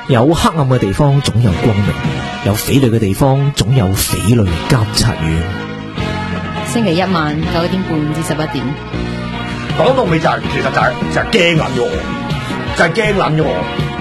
有黑暗嘅地方總有光明，有匪類嘅地方總有匪類監察院。 星期一晚9點半至11點。 講到尾就係、其實就係驚撚咗我，就係驚撚咗我。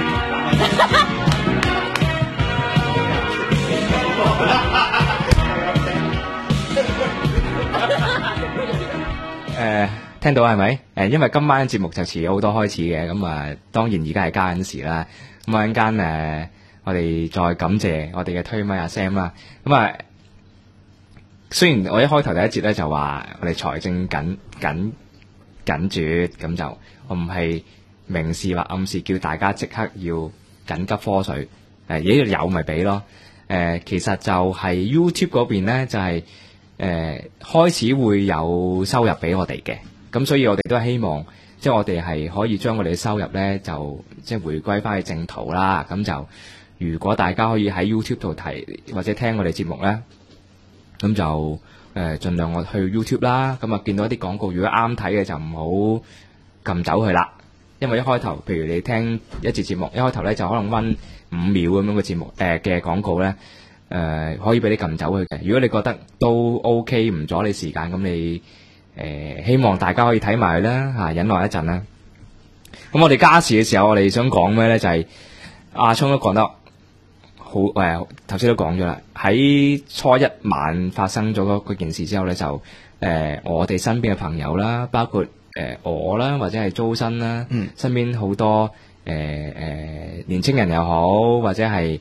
聽到係咪？因為今晚節目就遲咗好多開始嘅，咁當然而家係加緊時啦。咁陣間我哋再感謝我哋嘅推咪阿 Sam 啦。咁雖然我一開頭第一節咧就話我哋財政緊絀，咁就我唔係明示或暗示叫大家即刻要緊急科水，如果有咪俾咯。其實就係 YouTube 嗰邊咧就係、開始會有收入俾我哋嘅。咁所以我哋都希望，即係我哋係可以將我哋嘅收入咧，就即係回歸翻去正途啦。咁就如果大家可以喺 YouTube 度睇或者聽我哋節目咧，咁就盡量我去 YouTube 啦。咁見到一啲廣告，如果啱睇嘅就唔好撳走佢啦。因為一開頭，譬如你聽一節節目，一開頭咧就可能溫5秒咁樣嘅節目嘅廣告咧，可以俾你撳走佢嘅。如果你覺得都 OK 唔阻你時間，咁你希望大家可以睇埋佢啦，忍耐一陣啦。咁我哋加時嘅時候，我哋想講咩咧？就係阿聰都講得好，頭先都講咗啦。喺初一晚發生咗嗰件事之後咧，就我哋身邊嘅朋友啦，包括我啦，或者係租身啦，身邊好多年青人又好，或者係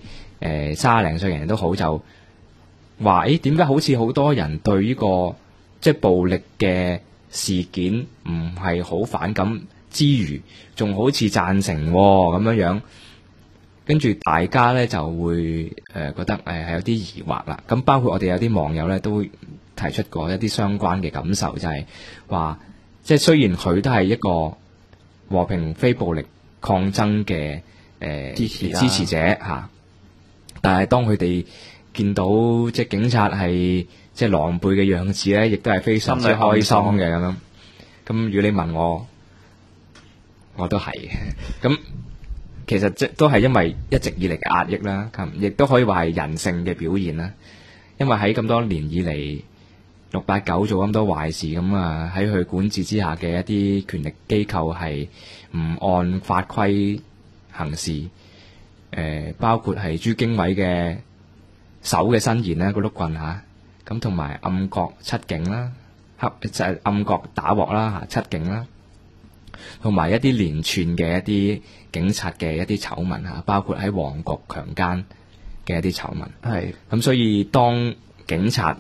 30零歲人都好，就話點解好似好多人對呢個即係暴力嘅事件唔係好反感之餘，仲好似贊成咁樣，跟住大家咧就會覺得係有啲疑惑啦。咁包括我哋有啲網友咧都提出過一啲相關嘅感受，就係話即係雖然佢都係一個和平非暴力抗爭嘅支持者嚇，但係當佢哋見到即係警察係即係狼狽嘅樣子咧，亦都係非常之開心嘅咁樣。咁如果你問我都係嘅。咁其實即都係因為一直以嚟嘅壓抑啦，亦都可以話係人性嘅表現啦。因為喺咁多年以嚟，689做咁多壞事，咁喺佢管治之下嘅一啲權力機構係唔按法規行事。包括係朱經緯嘅手嘅伸延啦，個碌棍嚇，咁同埋暗角七警啦，暗角打鑊啦七警啦，同埋一啲連串嘅一啲警察嘅一啲醜聞嚇，包括喺旺角強姦嘅一啲醜聞。係咁，所以當警察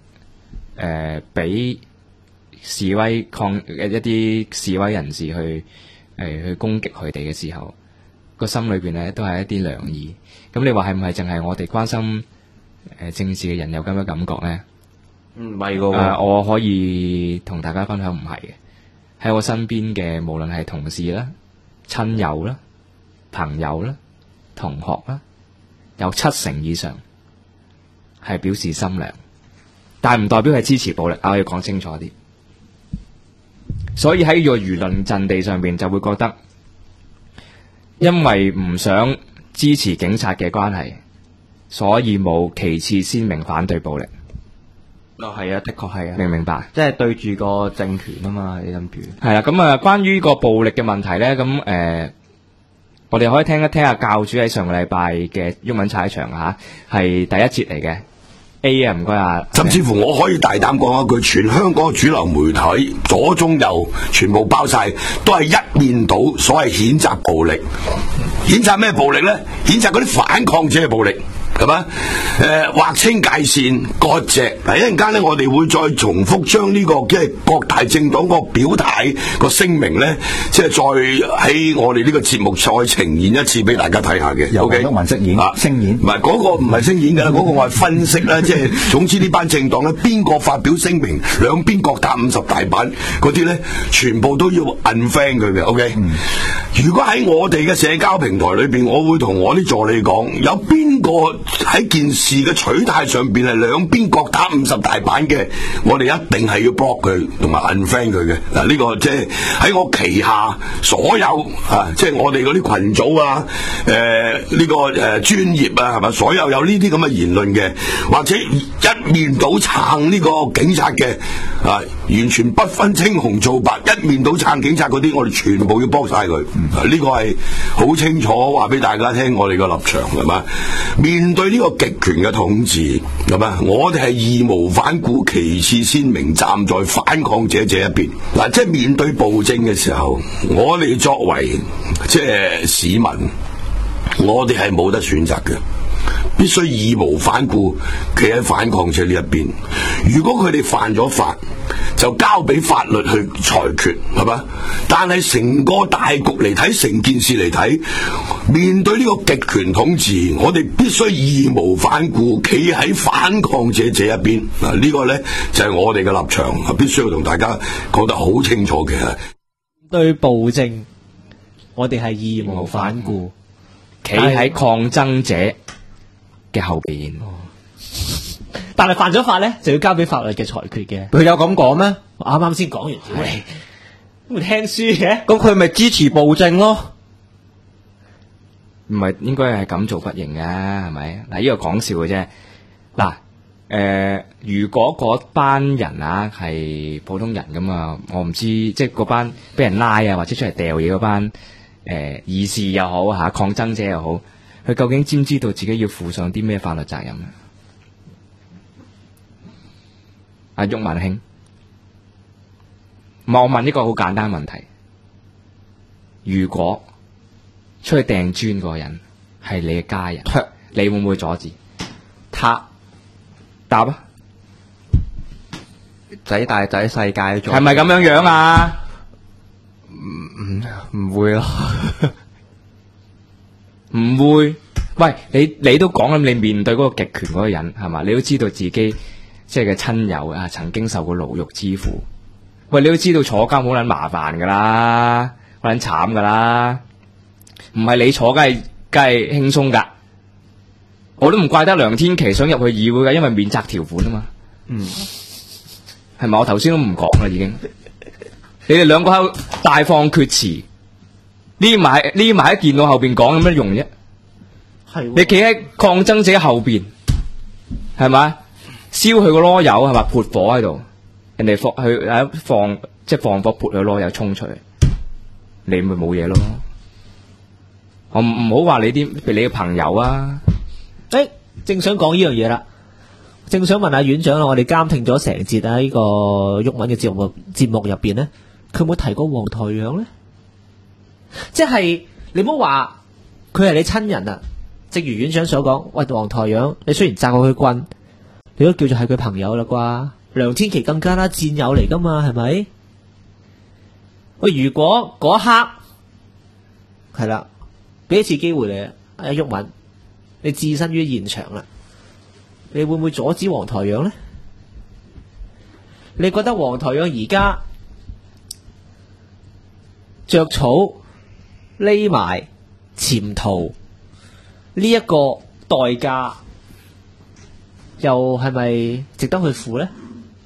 俾示威一啲示威人士去攻擊佢哋嘅時候，個心裏邊咧都係一啲涼意。咁你話係唔係淨係我哋關心政治嘅人有咁嘅感覺咧？唔係噶，我可以同大家分享唔係嘅。喺我身邊嘅無論係同事啦、親友啦、朋友啦、同學啦，有70%以上係表示心涼，但係唔代表係支持暴力。我要講清楚啲。所以喺個輿論陣地上邊就會覺得，因為唔想支持警察嘅關係，所以冇旗幟鮮明反對暴力。係啊，的確係啊，明唔明白？即係對住個政權啊嘛，你諗住係啦。咁關於個暴力嘅問題咧，咁我哋可以聽一聽下教主喺上個禮拜嘅毓民踩場嚇，係第一節嚟嘅。A 啊，唔該啊。 甚至乎我可以大膽講一句，全香港主流媒體左中右全部包晒，都係一面倒所謂譴責暴力。譴責咩暴力咧？譴責嗰啲反抗者嘅暴力。係嘛？劃清界線，割席。嗱，一陣間咧，我哋會再重複將呢個即係各大政黨個表態個聲明咧，即係再喺我哋呢個節目再呈現一次俾大家睇下嘅。有嘅，毓民飾演聲演，唔係嗰個唔係聲演㗎啦，嗰個我係分析啦。即係總之呢班政黨咧，邊個發表聲明，兩邊各打50大板嗰啲咧，全部都要 unfriend 佢嘅。OK， 如果喺我哋嘅社交平台裏邊，我會同我啲助理講，有邊個喺件事嘅取態上邊係兩邊各打50大板嘅，我哋一定係要 block 佢同埋 unfriend 佢嘅。嗱，呢個即係喺我旗下所有即係我哋嗰啲群組啊，呢個專業啊，係咪？所有有呢啲咁嘅言論嘅，或者一面倒撐呢個警察嘅完全不分青紅皂白，一面倒撐警察嗰啲，我哋全部要block晒佢。呢個係好清楚話俾大家聽，我哋個立場係嘛？面對呢個極權嘅統治，係嘛？我哋係義無反顧、旗幟鮮明，站在反抗者這一邊。嗱，即係面對暴政嘅時候，我哋作為即係市民，我哋係冇得選擇嘅。必須義無反顧企喺反抗者呢一邊。如果佢哋犯咗法，就交俾法律去裁決，係嘛？但係成個大局嚟睇，成件事嚟睇，面對呢個極權統治，我哋必須義無反顧企喺反抗者這一邊。嗱，呢個呢就係我哋嘅立場，必須要同大家講得好清楚嘅。 對暴政，我哋係義無反顧， 企喺抗爭者嘅後邊。 但係犯咗法咧，就要交俾法律嘅裁決嘅。 佢有咁講咩？ 我啱啱先講完，會聽書嘅。 咁佢咪支持暴政咯？ 唔係應該係咁做不認嘅，係咪？嗱，呢個講笑嘅啫。嗱，如果嗰班人係普通人咁啊，我唔知，即係嗰班俾人拉啊，或者出嚟掉嘢嗰班義士又好嚇，抗爭者又好，佢究竟知唔知道自己要負上啲咩法律責任啊？阿毓民兄，我問一個好簡單問題：如果出去掟磚嗰個人係你嘅家人，你會唔會阻止？答啊！ 仔大仔世界咗， 係咪咁樣樣啊？ 唔會咯， 唔會。喂，你都講啦，你面對嗰個極權嗰個人係嘛？你都知道自己即係嘅親友啊，曾經受過牢獄之苦。喂，你都知道坐監好撚麻煩噶啦，好撚慘噶啦。唔係你坐，梗係輕鬆噶。我都唔怪得梁天琦想入去議會噶，因為免責條款啊嘛。係咪？我頭先都唔講啦，已經。你哋兩個喺度大放厥詞，匿埋喺電腦後邊講有咩用啫？係你企喺抗爭者後邊，係咪？燒佢個囉柚係咪？潑火喺度，人哋放火潑佢囉柚衝出去，你咪冇嘢咯。我唔好話你嘅朋友啊。 正想講呢樣嘢啦，正想問下院長啦，我哋監聽咗成節喺呢個毓民嘅節目入邊咧，佢有冇提過黃台仰咧？即係你唔好話佢係你親人啊。正如院長所講，喂，黃台仰，你雖然責過佢棍，你都叫做係佢朋友啦啩？梁天琦更加啦，戰友嚟噶嘛，係咪？喂，如果嗰一刻係啦，俾一次機會你，阿毓民，你置身於現場啦，你會唔會阻止黃台仰咧？你覺得黃台仰而家着草匿埋潛逃呢一個代價，又係咪值得去付咧？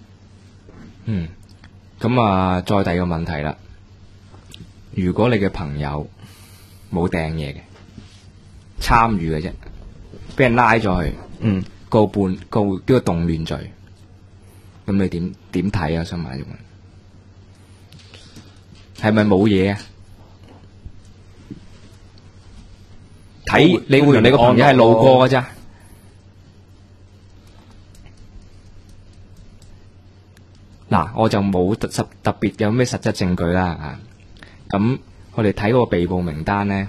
咁啊，再第二個問題啦。如果你嘅朋友冇掟嘢嘅，參與嘅啫，俾人拉咗去，告呢個動亂罪，咁你點睇啊？想問，係咪冇嘢啊？睇你會同你個朋友係路過㗎咋？嗱，我就冇特別有咩實質證據啦。咁我哋睇嗰個被捕名單咧，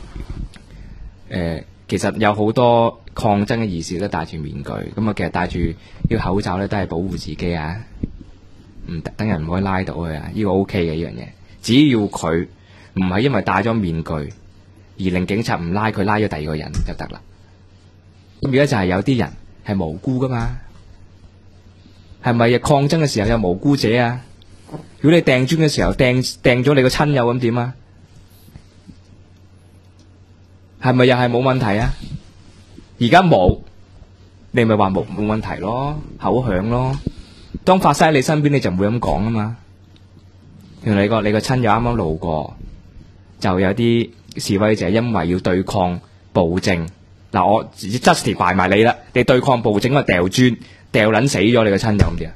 其實有好多抗爭嘅義士都戴住面具，咁啊，其實戴住呢個口罩咧都係保護自己啊，唔等人唔可以拉到佢啊，呢個 OK 嘅呢樣嘢。只要佢唔係因為戴咗面具而令警察唔拉佢，拉咗第二個人就得啦。咁而家就係有啲人係無辜噶嘛，係咪抗爭嘅時候有無辜者啊？如果你掟磚嘅時候掟咗你個親友咁點啊？ 係咪又係冇問題啊？而家冇，你咪話冇問題咯，口響咯。當發生喺你身邊，你就唔會咁講啊嘛。原來你個親友啱啱路過，就有啲示威者因為要對抗暴政，嗱我 justify 埋你啦，你對抗暴政，我掉磚掉撚死咗你個親友咁啲啊？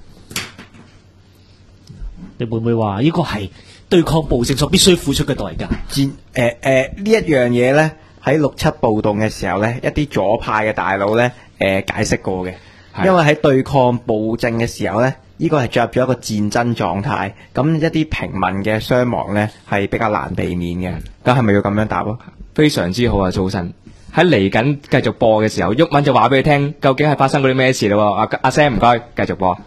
你會唔會話呢個係對抗暴政所必須付出嘅代價？ 呢一樣嘢咧，喺6·7暴動嘅時候咧，一啲左派嘅大佬咧解釋過嘅，因為喺對抗暴政嘅時候咧，呢個係進入咗一個戰爭狀態，咁一啲平民嘅傷亡咧係比較難避免嘅。咁係咪要咁樣答啊？ 非常之好啊，早晨喺嚟緊繼續播嘅時候，毓民就話俾你聽，究竟係發生嗰啲咩事咯？阿 Sam 唔該，繼續播。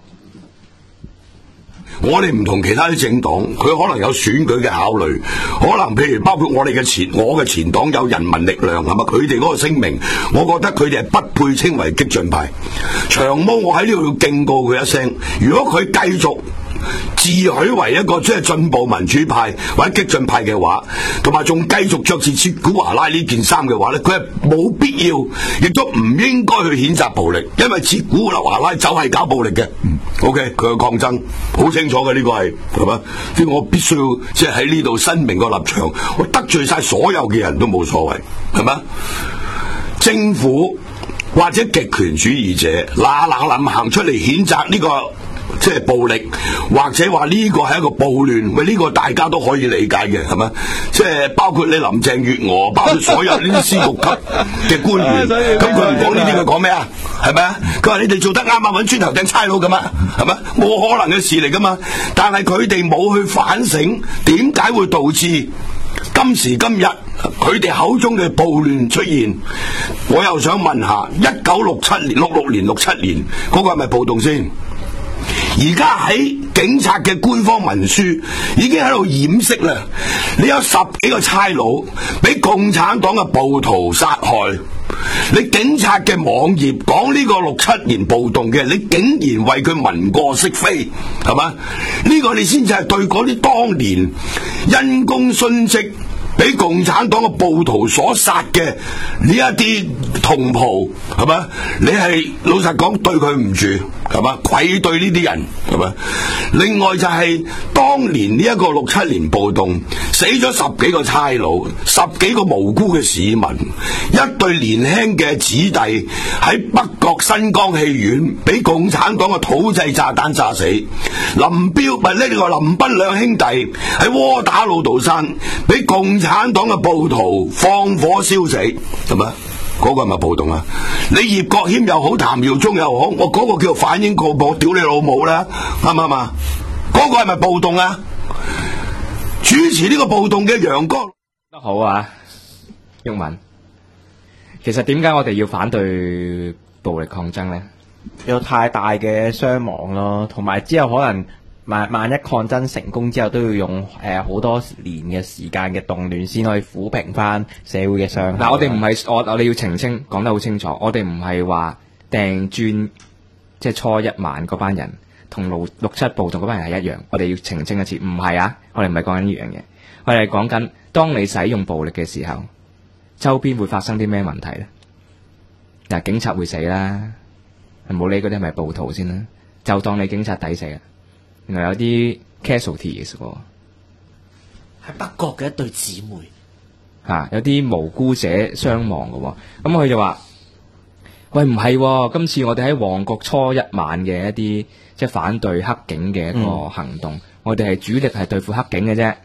我哋唔同其他啲政黨，佢可能有選舉嘅考慮，可能譬如包括我嘅前黨有人民力量，係咪？佢哋嗰個聲明，我覺得佢哋係不配稱為激進派。長毛我喺呢度要敬告佢一聲，如果佢繼續自詡為一個即係進步民主派或者激進派嘅話，同埋仲繼續着住切古華拉呢件衫嘅話咧，佢係冇必要，亦都唔應該去譴責暴力，因為切古華拉就係搞暴力嘅。OK， 佢嘅抗爭好清楚嘅，呢個係嘛？即係我必須要即係喺呢度申明個立場，我得罪晒所有嘅人都冇所謂，係嘛？政府或者極權主義者嗱臨行出嚟譴責呢個即係暴力，或者話呢個係一個暴亂，喂，呢個大家都可以理解嘅，係嘛？即係包括你林鄭月娥，包括所有呢啲司局級嘅官員，咁佢唔講呢啲，佢講咩啊？係咪啊？佢話你哋做得啱啊，揾磚頭掟差佬咁啊，係咪？冇可能嘅事嚟噶嘛。但係佢哋冇去反省，點解會導致今時今日佢哋口中嘅暴亂出現？我又想問下，1967年、66年、67年嗰個係咪暴動先？而家喺警察嘅官方文書已經喺度掩飾啦，你有10幾個差佬俾共產黨嘅暴徒殺害，你警察嘅網頁講呢個67年暴動嘅，你竟然為佢聞過識非，係嘛？呢個你先至係對嗰啲當年因公殉職俾共產黨嘅暴徒所殺嘅呢一啲同袍，係嘛？你係老實講對佢唔住，係嘛？愧對呢啲人，係嘛？另外就係當年呢一個67年暴動，死咗10幾個差佬，10幾個無辜嘅市民，一對年輕嘅子弟喺北角新光戲院俾共產黨嘅土製炸彈炸死。林彪咪呢個林彬兩兄弟喺窩打老道山俾共產黨嘅暴徒放火燒死，係咪？嗰個係咪暴動啊？你葉國謙又好，譚耀宗又好，我嗰個叫做反英告暴，屌你老母啦，啱唔啱啊？嗰個係咪暴動啊？主持呢個暴動嘅楊光得好啊，毓民。其實點解我哋要反對暴力抗爭呢？ 有太大嘅傷亡咯，同埋之後可能萬一抗爭成功之後，都要用好多年嘅時間嘅動亂先可以撫平翻社會嘅傷害。 嗱，我哋唔係我哋要澄清，講得好清楚，我哋唔係話掟磚，即係初一晚嗰班人同67暴動嗰班人係一樣，我哋要澄清一次，唔係啊，我哋唔係講緊呢樣嘢，我哋係講緊當你使用暴力嘅時候，周邊會發生啲咩問題咧？嗱，警察會死啦，冇理嗰啲係咪暴徒先啦，就當你警察抵死啊！原來有啲 casualties 喎， 喺北角嘅一對姊妹有啲無辜者傷亡嘅喎，咁佢就話：喂，唔係喎，今次我哋喺旺角初一晚嘅一啲即係反對黑警嘅一個行動，我哋係主力係對付黑警嘅啫，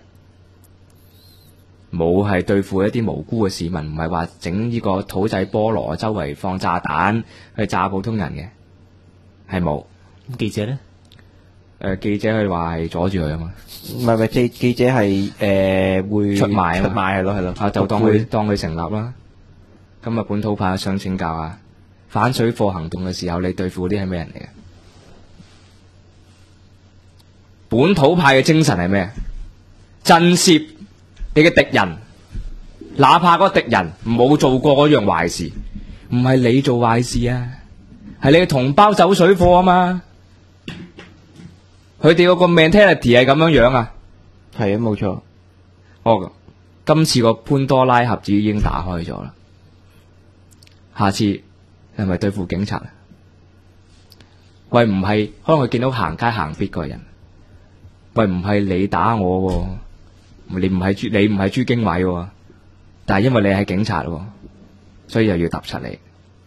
冇係對付一啲無辜嘅市民，唔係話整呢個土製菠蘿周圍放炸彈去炸普通人嘅，係冇。 咁記者咧？ 記者佢話係阻住佢啊嘛， 唔係記者係會出賣係咯， 就當佢成立啦。今日本土派想請教啊，反水貨行動嘅時候，你對付嗰啲係咩人嚟嘅？本土派嘅精神係咩？震懾你嘅敵人，哪怕嗰個敵人冇做過嗰樣壞事，唔係你做壞事啊，係你嘅同胞走水貨啊嘛。佢哋嗰個 mentality 係咁樣啊， 係啊，冇錯。 今次個潘多拉盒子已經打開咗啦。 下次係咪對付警察？喂，唔係，可能佢見到行街行必嗰個人，喂，唔係你打我喎，你唔係朱經緯喎，但係因為你係警察喎，所以又要揼柒你，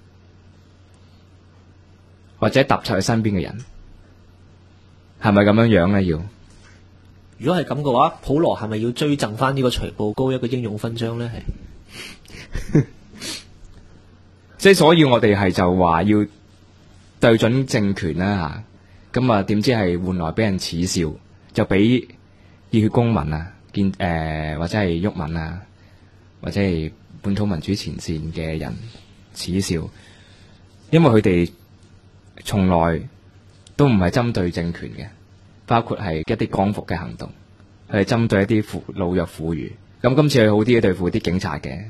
或者揼柒佢身邊嘅人，係咪咁樣樣咧？要如果係咁嘅話，普羅係咪要追贈翻呢個徐步高一個英勇勳章咧？係， 即係所以我哋係就話要對準政權啦吓，咁啊點知係換來俾人恥笑，就俾熱血公民啊，或者係毓民啊，或者係本土民主前線嘅人恥笑，因為佢哋從來都唔係針對政權嘅，包括係一啲光復嘅行動，佢係針對一啲老弱婦孺。咁今次係好啲嘅對付啲警察嘅，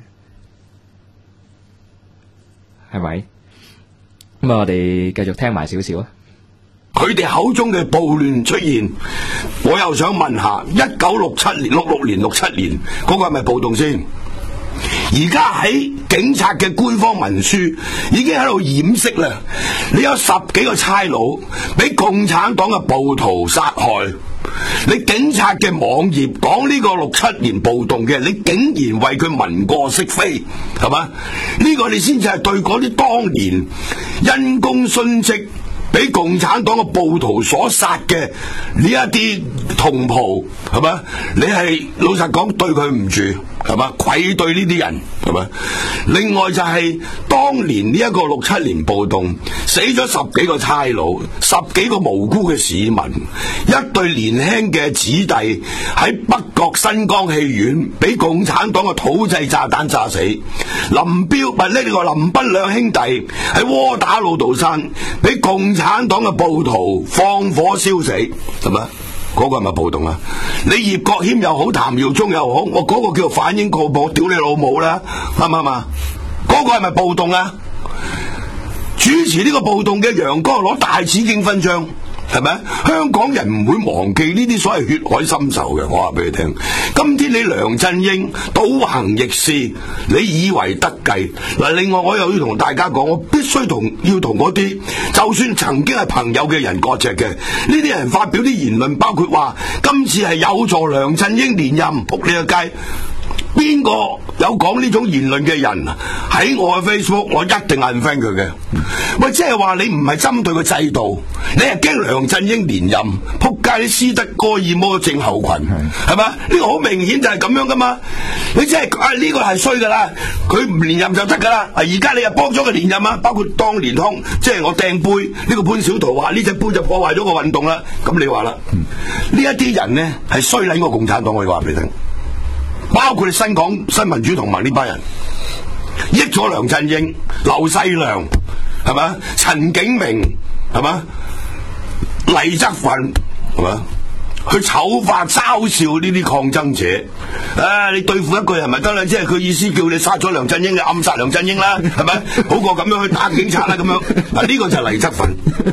係咪？咁啊，我哋繼續聽埋少少啊。 佢哋口中嘅暴亂出現，我又想問下，1967年、66年、67年嗰個係咪暴動先？而家喺警察嘅官方文書已經喺度掩飾啦。你有10幾個差佬俾共產黨嘅暴徒殺害，你警察嘅網頁講呢個67年暴動嘅，你竟然為佢文過飾非，係嘛？呢個你先至係對嗰啲當年因公殉職俾共產黨嘅暴徒所殺嘅呢一啲同袍，係嘛？你係老實講對佢唔住，係嘛？愧對呢啲人，係嘛？另外就係當年呢一個67年暴動，死咗10幾個差佬，10幾個無辜嘅市民，一對年輕嘅子弟喺北角新光戲院俾共產黨嘅土製炸彈炸死。林彪呢個林彬兩兄弟喺窩打老道山俾共產黨嘅暴徒放火燒死，係咪？嗰個係咪暴動啊？你葉國謙又好，譚耀宗又好，我嗰個叫做反英過暴，屌你老母啦，啱唔啱啊？嗰個係咪暴動啊？主持呢個暴動嘅楊光攞大紫荊勳章，係咪？香港人唔會忘記呢啲所謂血海深仇嘅，我話俾你聽。今天你梁振英倒行逆施，你以為得計嗱？另外我又要同大家講，我必須要同嗰啲就算曾經係朋友嘅人割席嘅，呢啲人發表啲言論，包括話今次係有助梁振英連任，仆你個街。邊個有講呢種言論嘅人喺我嘅 Facebook， 我一定 unfriend 佢嘅。喂，即係話你唔係針對個制度，你係驚梁振英連任，仆街啲斯德哥爾摩症候群，係嘛？呢個好明顯就係咁樣噶嘛。你即係呢個係衰噶啦，佢唔連任就得噶啦。而家你又幫咗佢連任啊，包括當年即係我掟杯呢個潘小桃話呢隻杯就破壞咗個運動啦。咁你話啦，呢一啲人呢係衰撚過共產黨，我話俾你聽。包括你新港新民主同盟呢班人，益咗梁振英、劉細良，係嘛？陳景明，係嘛？黎則奮，係嘛？去醜化嘲笑呢啲抗爭者，你對付一個人咪得啦，即係佢意思叫你殺咗梁振英，暗殺梁振英啦，係咪？好過咁樣去打警察啦，咁樣嗱，呢個就係黎則奮。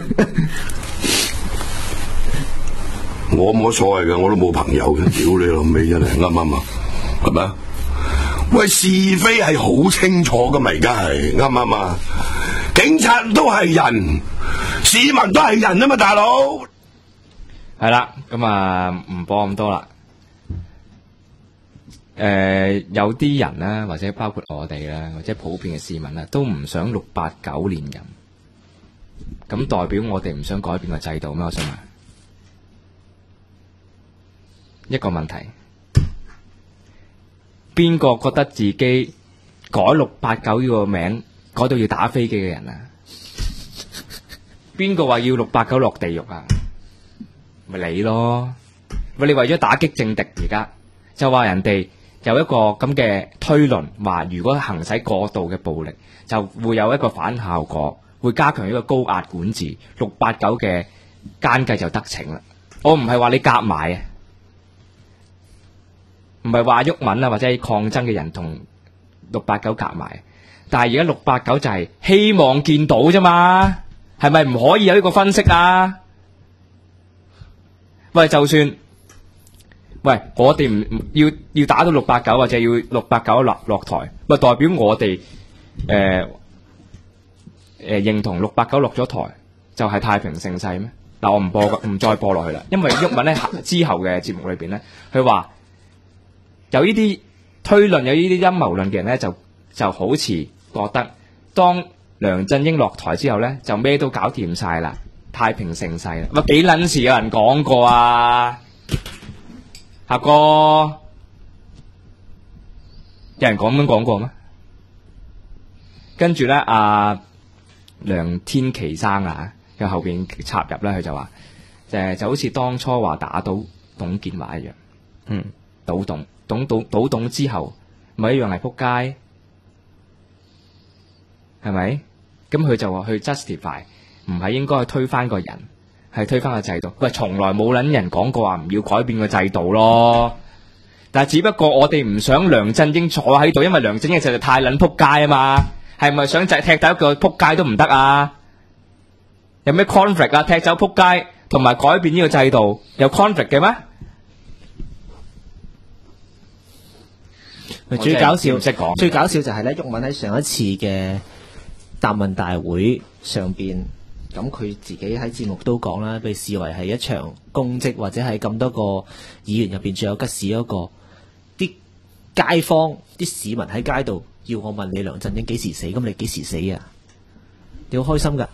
我冇所謂嘅，我都冇朋友嘅，屌你老味真係啱唔啱啊？係咪啊？喂，是非係好清楚噶嘛，而家係啱唔啱啊？警察都係人，市民都係人啊嘛，大佬。 係啦，咁啊唔播咁多啦。有啲人啦，或者包括我哋啦，或者普遍嘅市民啦，都唔想689連任。咁代表我哋唔想改變個制度咩？我想問一個問題。邊個覺得自己改689呢個名改到要打飛機嘅人啊？邊個話要689落地獄啊？咪你咯！喂，你為咗打擊政敵，而家就話人哋有一個咁嘅推論，話如果行使過度嘅暴力，就會有一個反效果，會加強一個高壓管治，689嘅奸計就得逞啦。我唔係話你夾埋啊！唔係話毓民啊，或者係抗爭嘅人同689夾埋，但係而家689就係希望見到啫嘛，係咪唔可以有呢個分析啊？喂，就算喂我哋唔要打到689，或者要689落台，咪代表我哋認同689落咗台就係太平盛世咩？嗱，我唔再播落去啦，因為毓民咧之後嘅節目裏邊咧，佢話有呢啲推論有呢啲陰謀論嘅人咧，就好似覺得當梁振英落台之後咧，就咩都搞掂晒啦，太平盛世啦。乜幾撚時有人講過啊？下哥，有人咁講過咩？跟住咧，梁天琦生啊，佢後邊插入咧，佢就話，就好似當初話打倒董建華一樣，倒董之後，咪一樣係撲街，係咪？咁佢就話去 justify， 唔係應該去推翻個人，係推翻個制度。喂，從來冇撚人講過話唔要改變個制度咯。但係只不過我哋唔想梁振英坐喺度，因為梁振英實在太撚撲街啊嘛。係咪想踢走一個撲街都唔得啊？有咩 conflict 啊？踢走撲街同埋改變呢個制度有 conflict 嘅咩？ 最搞笑唔識講， 最搞笑就係咧，毓民喺上一次嘅答問大會上邊，咁佢自己喺節目都講啦，被視為係一場公職，或者係咁多個議員入邊最有吉事一個。啲街坊、啲市民喺街度要我問你梁振英幾時死，咁你幾時死啊？你好開心噶？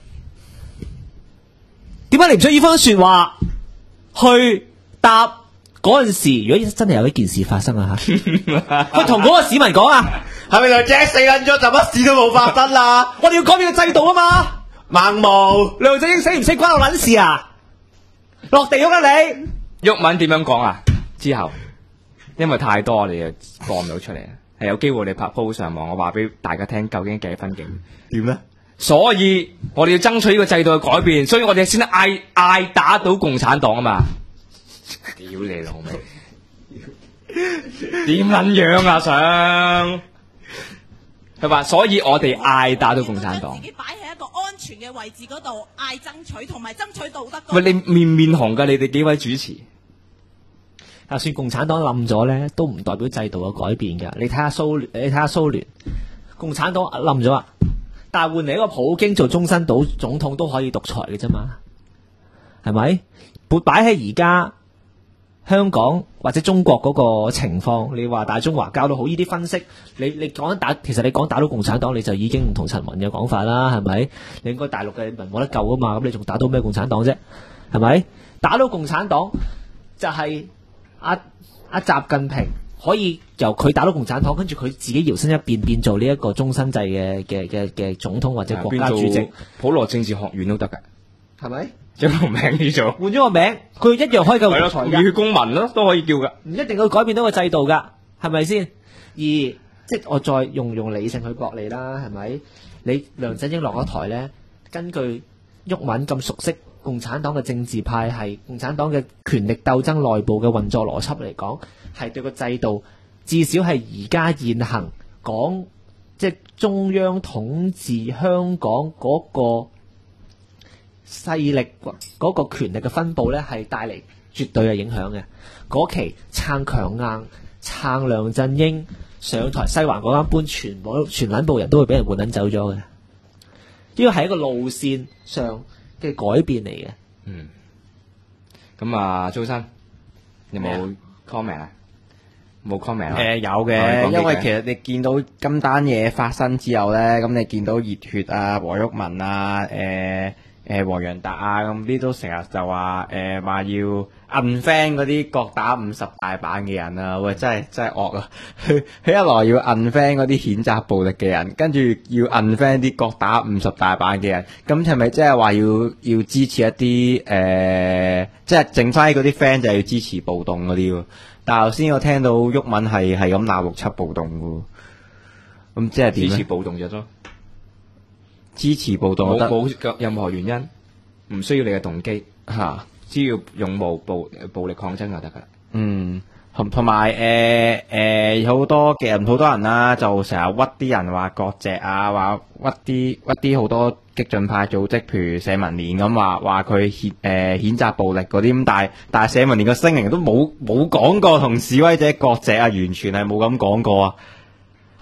點解你唔將呢番說話去答嗰陣時？如果真係有一件事發生啊吓，去同嗰個市民講啊， 係咪梁振英死撚咗就乜事都冇發生啦？ 我哋要改變個制度啊嘛！ 盲毛， 梁振英死唔死關我撚事啊？落地獄啊你！ 毓民點樣講啊？之後因為太多，我哋就播唔到出嚟啊！係有機會你拍 post 上網，我話俾大家聽究竟幾分勁點咧？ 所以我哋要爭取呢個制度嘅改變，所以我哋先嗌打倒共產黨啊嘛！屌你老味，點撚樣啊想？佢話，所以我哋嗌打倒共產黨。 自己擺喺一個安全嘅位置嗰度嗌爭取，同埋爭取道德。 喂，你面紅㗎，你哋幾位主持？ 就算共產黨冧咗咧，都唔代表制度嘅改變㗎。你睇下蘇聯，共產黨冧咗啊，但係換嚟一個普京做終身總統都可以獨裁嘅啫嘛，係咪？撥擺喺而家香港或者中國嗰個情況，你話大中華教到好呢啲分析，你講其實你講打到共產黨，你就已經唔同陳雲嘅講法啦，係咪？你應該大陸嘅人冇得救啊嘛，咁你仲打到咩共產黨啫？係咪？打到共產黨就係阿習近平可以由佢打到共產黨，跟住佢自己搖身一變做呢一個終身制嘅總統或者國家主席， 普羅政治學院都得㗎， 係咪？ 將個名叫做換咗個名，佢一樣可以夠獨裁㗎。 熱血公民咯，都可以叫㗎。 唔一定要改變到個制度㗎，係咪先？而即係我再用理性去駁你啦，係咪？你梁振英落咗台咧，根據毓民咁熟悉共產黨嘅政治派系、共產黨嘅權力鬥爭內部嘅運作邏輯嚟講，係對個制度至少係而家現行講即係中央統治香港嗰個勢力嗰個權力嘅分佈咧，係帶嚟絕對嘅影響嘅。嗰期撐強硬、撐梁振英上台，西環嗰間搬全撚部人都會俾人換撚走咗嘅。呢個係一個路線上嘅改變嚟嘅。 嗯，咁啊，周生有冇 comment 啊？冇 comment 啊？ 有嘅，因為其實你見到咁單嘢發生之後咧，咁你見到熱血啊、黃毓民啊、黃洋達啊，咁啲都成日就話話要 unfriend 嗰啲各打50大板嘅人啊，喂，真係惡啊！佢一來要 unfriend 嗰啲譴責暴力嘅人，跟住要 unfriend 啲各打50大板嘅人，咁係咪即係話要支持一啲即係剩翻嗰啲 friend 就係要支持暴動嗰啲喎？但係頭先我聽到毓民係咁鬧67暴動嘅喎，咁即係點咧？ 支持暴動咗咯。 支持暴動冇任何原因，唔需要你嘅動機嚇， 只要用暴力抗爭就得噶啦。 嗯，同埋好多人啦，就成日屈啲人話割席啊，話屈啲好多激進派組織，譬如社民連咁話佢譴責暴力嗰啲咁，但係社民連個聲明都冇講過同示威者割席啊，完全係冇咁講過啊。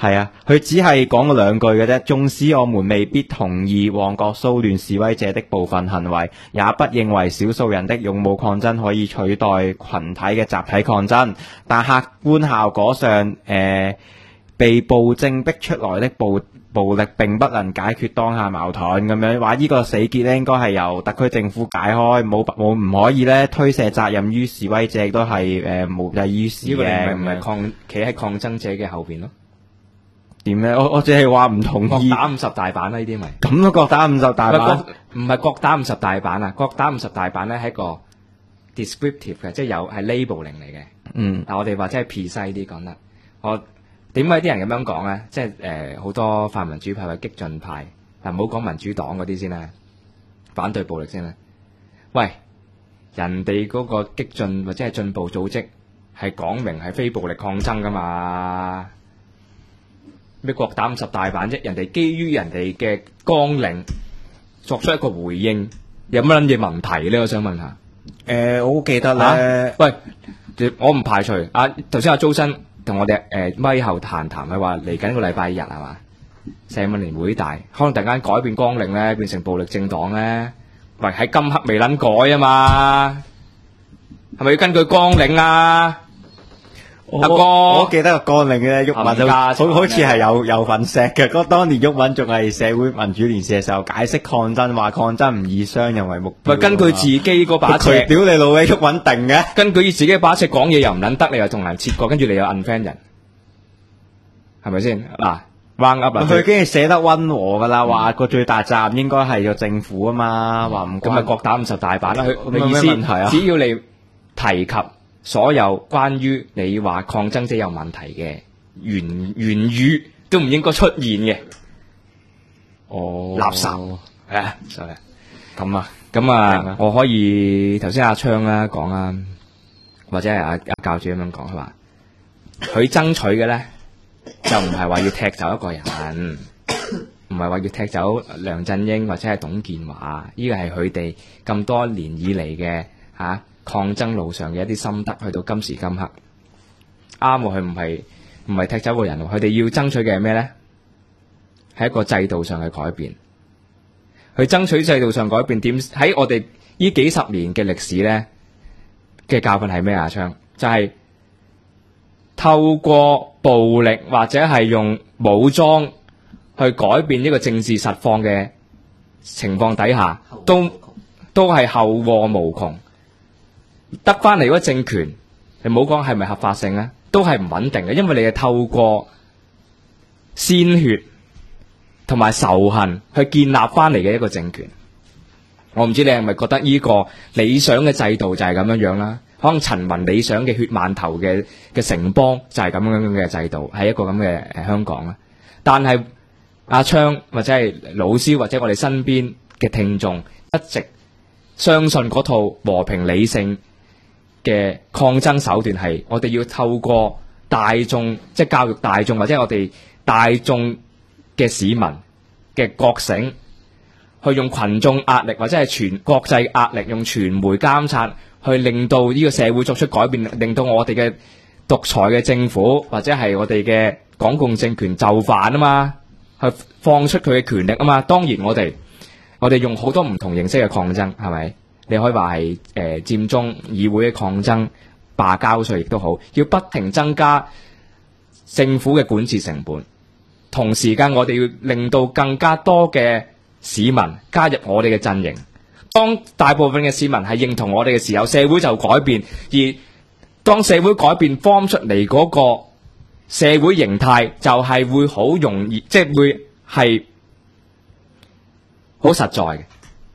係啊，佢只係講咗兩句嘅啫。縱使我們未必同意旺角騷亂示威者的部分行為，也不認為少數人的勇武抗爭可以取代群體嘅集體抗爭。但客觀效果上，被暴政逼出來的暴力並不能解決當下矛盾咁樣。話呢個死結咧，應該係由特區政府解開，冇唔可以咧推卸責任於示威者，亦都係無濟於事呢個嘅。 唔係企喺抗爭者嘅後邊咯？ 點咧？我只係話唔同意。 各打50大板啦，呢啲咪咁都各打50大板？ 唔係各打50大板啊！各打50大板咧係一個 descriptive 嘅，即係有係 labeling 嚟嘅。 嗯。 但我哋或者係 precise 啲講得，我點解啲人咁樣講咧？即係好多泛民主派或激進派，嗱唔好講民主黨嗰啲先啦，反對暴力先啦。喂，人哋嗰個激進或者係進步組織係講明係非暴力抗爭噶嘛？咩各打50大板啫？人哋基於人哋嘅綱領作出一個回應，有乜撚嘢問題咧？我想問下。 我好記得咧。 喂，我唔排除頭先阿周生同我哋咪後談，佢話嚟緊個禮拜日係嘛？社民連會大，可能突然間改變綱領咧，變成暴力政黨咧。喂，喺今刻未撚改啊嘛？係咪要根據綱領啊？阿哥， 我記得個綱領嘅毓民就好似係有份錫嘅。嗰當年毓民仲係社會民主連線嘅時候，解釋抗爭，話抗爭唔以傷人為目標。 喂，根據自己嗰把尺， 佢屌你老味，毓民定嘅。 根據自己把尺講嘢又唔撚得，你又仲難切過，跟住你又 unfriend 人，係咪先？嗱，round up 啦。 佢已經係寫得溫和噶啦，話個最大責任應該係個政府啊嘛，話唔咁咪各打50大板啦。佢有咩問題啊？ 只要你提及所有關於你話抗爭者有問題嘅言語，都唔應該出現嘅。 哦， 垃圾，sorry。 咁啊， 我可以頭先阿昌啦講啦，或者係阿教主咁樣講，佢話佢爭取嘅咧就唔係話要踢走一個人，唔係話要踢走梁振英或者係董建華，呢個係佢哋咁多年以嚟嘅抗爭路上嘅一啲心得，去到今時今刻啱喎。佢唔係踢走個人，佢哋要爭取嘅係咩咧？係一個制度上嘅改變。去爭取制度上改變，點喺我哋呢幾十年嘅歷史咧嘅教訓係咩啊？昌就係透過暴力或者係用武裝去改變呢個政治實況嘅情況底下，都係後禍無窮。得翻嚟嗰個政權，你唔好講係咪合法性咧，都係唔穩定嘅，因為你係透過鮮血同埋仇恨去建立翻嚟嘅一個政權。我唔知你係咪覺得呢個理想嘅制度就係咁樣樣啦？可能陳雲理想嘅血饅頭嘅城邦就係咁樣嘅制度，係一個咁嘅香港啦。但係阿昌或者係老師或者我哋身邊嘅聽眾一直相信嗰套和平理性嘅抗爭手段係我哋要透過大眾，即係教育大眾或者我哋大眾嘅市民嘅覺醒，去用群眾壓力或者係全國際壓力，用傳媒監察，去令到呢個社會作出改變，令到我哋嘅獨裁嘅政府或者係我哋嘅港共政權就範啊嘛，去放出佢嘅權力啊嘛。當然我哋用好多唔同形式嘅抗爭，係咪？你可以話係佔中議會嘅抗爭、罷交稅亦都好，要不停增加政府嘅管治成本。同時間我哋要令到更加多嘅市民加入我哋嘅陣營。當大部分嘅市民係認同我哋嘅時候，社會就改變。而當社會改變 form 出嚟嗰個社會形態，就係會好容易，即係會係好實在嘅。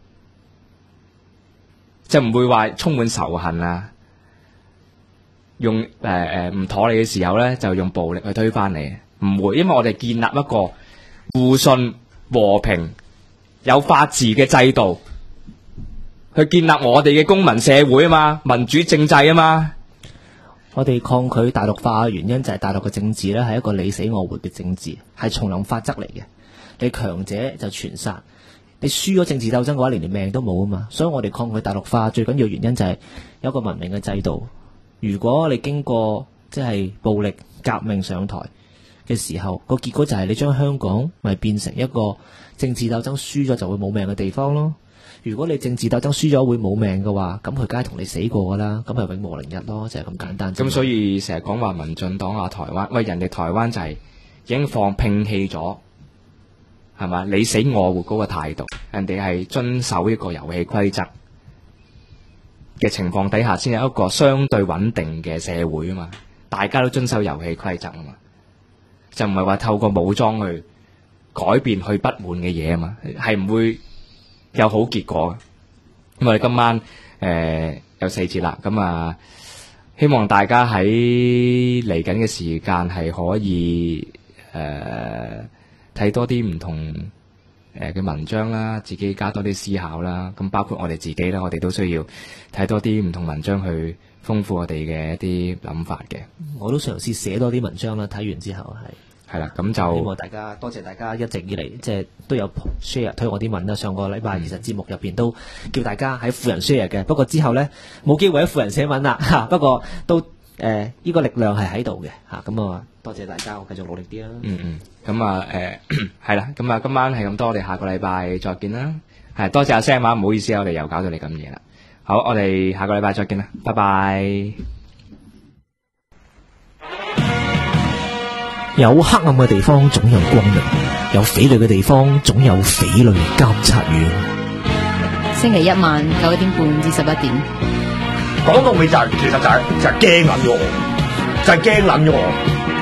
就唔會話充滿仇恨啊，用唔妥你嘅時候咧，就用暴力去推翻你，唔會，因為我哋建立一個互信、和平、有法治嘅制度，去建立我哋嘅公民社會啊嘛，民主政制啊嘛。 我哋抗拒大陸化嘅原因就係大陸嘅政治咧係一個你死我活嘅政治，係叢林法則嚟嘅，你強者就全殺。你輸咗政治鬥爭嘅話，連命都冇啊嘛！所以我哋抗拒大陸化最緊要原因就係有一個文明嘅制度。如果你經過即係暴力革命上台， 嘅時候，個結果就係你將香港咪變成一個政治鬥爭輸咗就會冇命嘅地方咯。如果你政治鬥爭輸咗會冇命嘅話，咁佢梗係同你死過噶啦，咁係永無寧日咯，就係咁簡單。 咁所以成日講話民進黨啊台灣，喂人哋台灣就係已經摒棄咗，係嘛？你死我活嗰個態度，人哋係遵守一個遊戲規則嘅情況底下，先有一個相對穩定嘅社會啊嘛。大家都遵守遊戲規則啊嘛，就唔係話透過武裝去改變去不滿嘅嘢啊嘛，係唔會有好結果嘅。咁我哋今晚有4節啦，咁啊希望大家喺嚟緊嘅時間係可以睇多啲唔同嘅文章啦，自己加多啲思考啦。咁包括我哋自己啦，我哋都需要睇多啲唔同文章去豐富我哋嘅一啲諗法嘅。 我都嘗試寫多啲文章啦，睇完之後係啦，咁就希望大家多謝大家一直以嚟即係都有 share 推我啲文啦。上個禮拜其實節目入邊都叫大家喺富人 share 嘅，不過之後呢，冇機會喺富人寫文啦嚇。不過都呢個力量係喺度嘅嚇，咁啊多謝大家，我繼續努力啲啦。 咁啊係啦，咁啊今晚係咁多，我哋下個禮拜再見啦。係多謝阿 Sam 啊，唔好意思啊，我哋又搞到你咁夜啦。好，我哋下個禮拜再見啦，拜拜。 有黑暗嘅地方總有光明，有匪類嘅地方總有匪類監察院。 星期一晚9點半至11點。 講到尾就係其實就係驚撚咗我，就係驚撚咗我。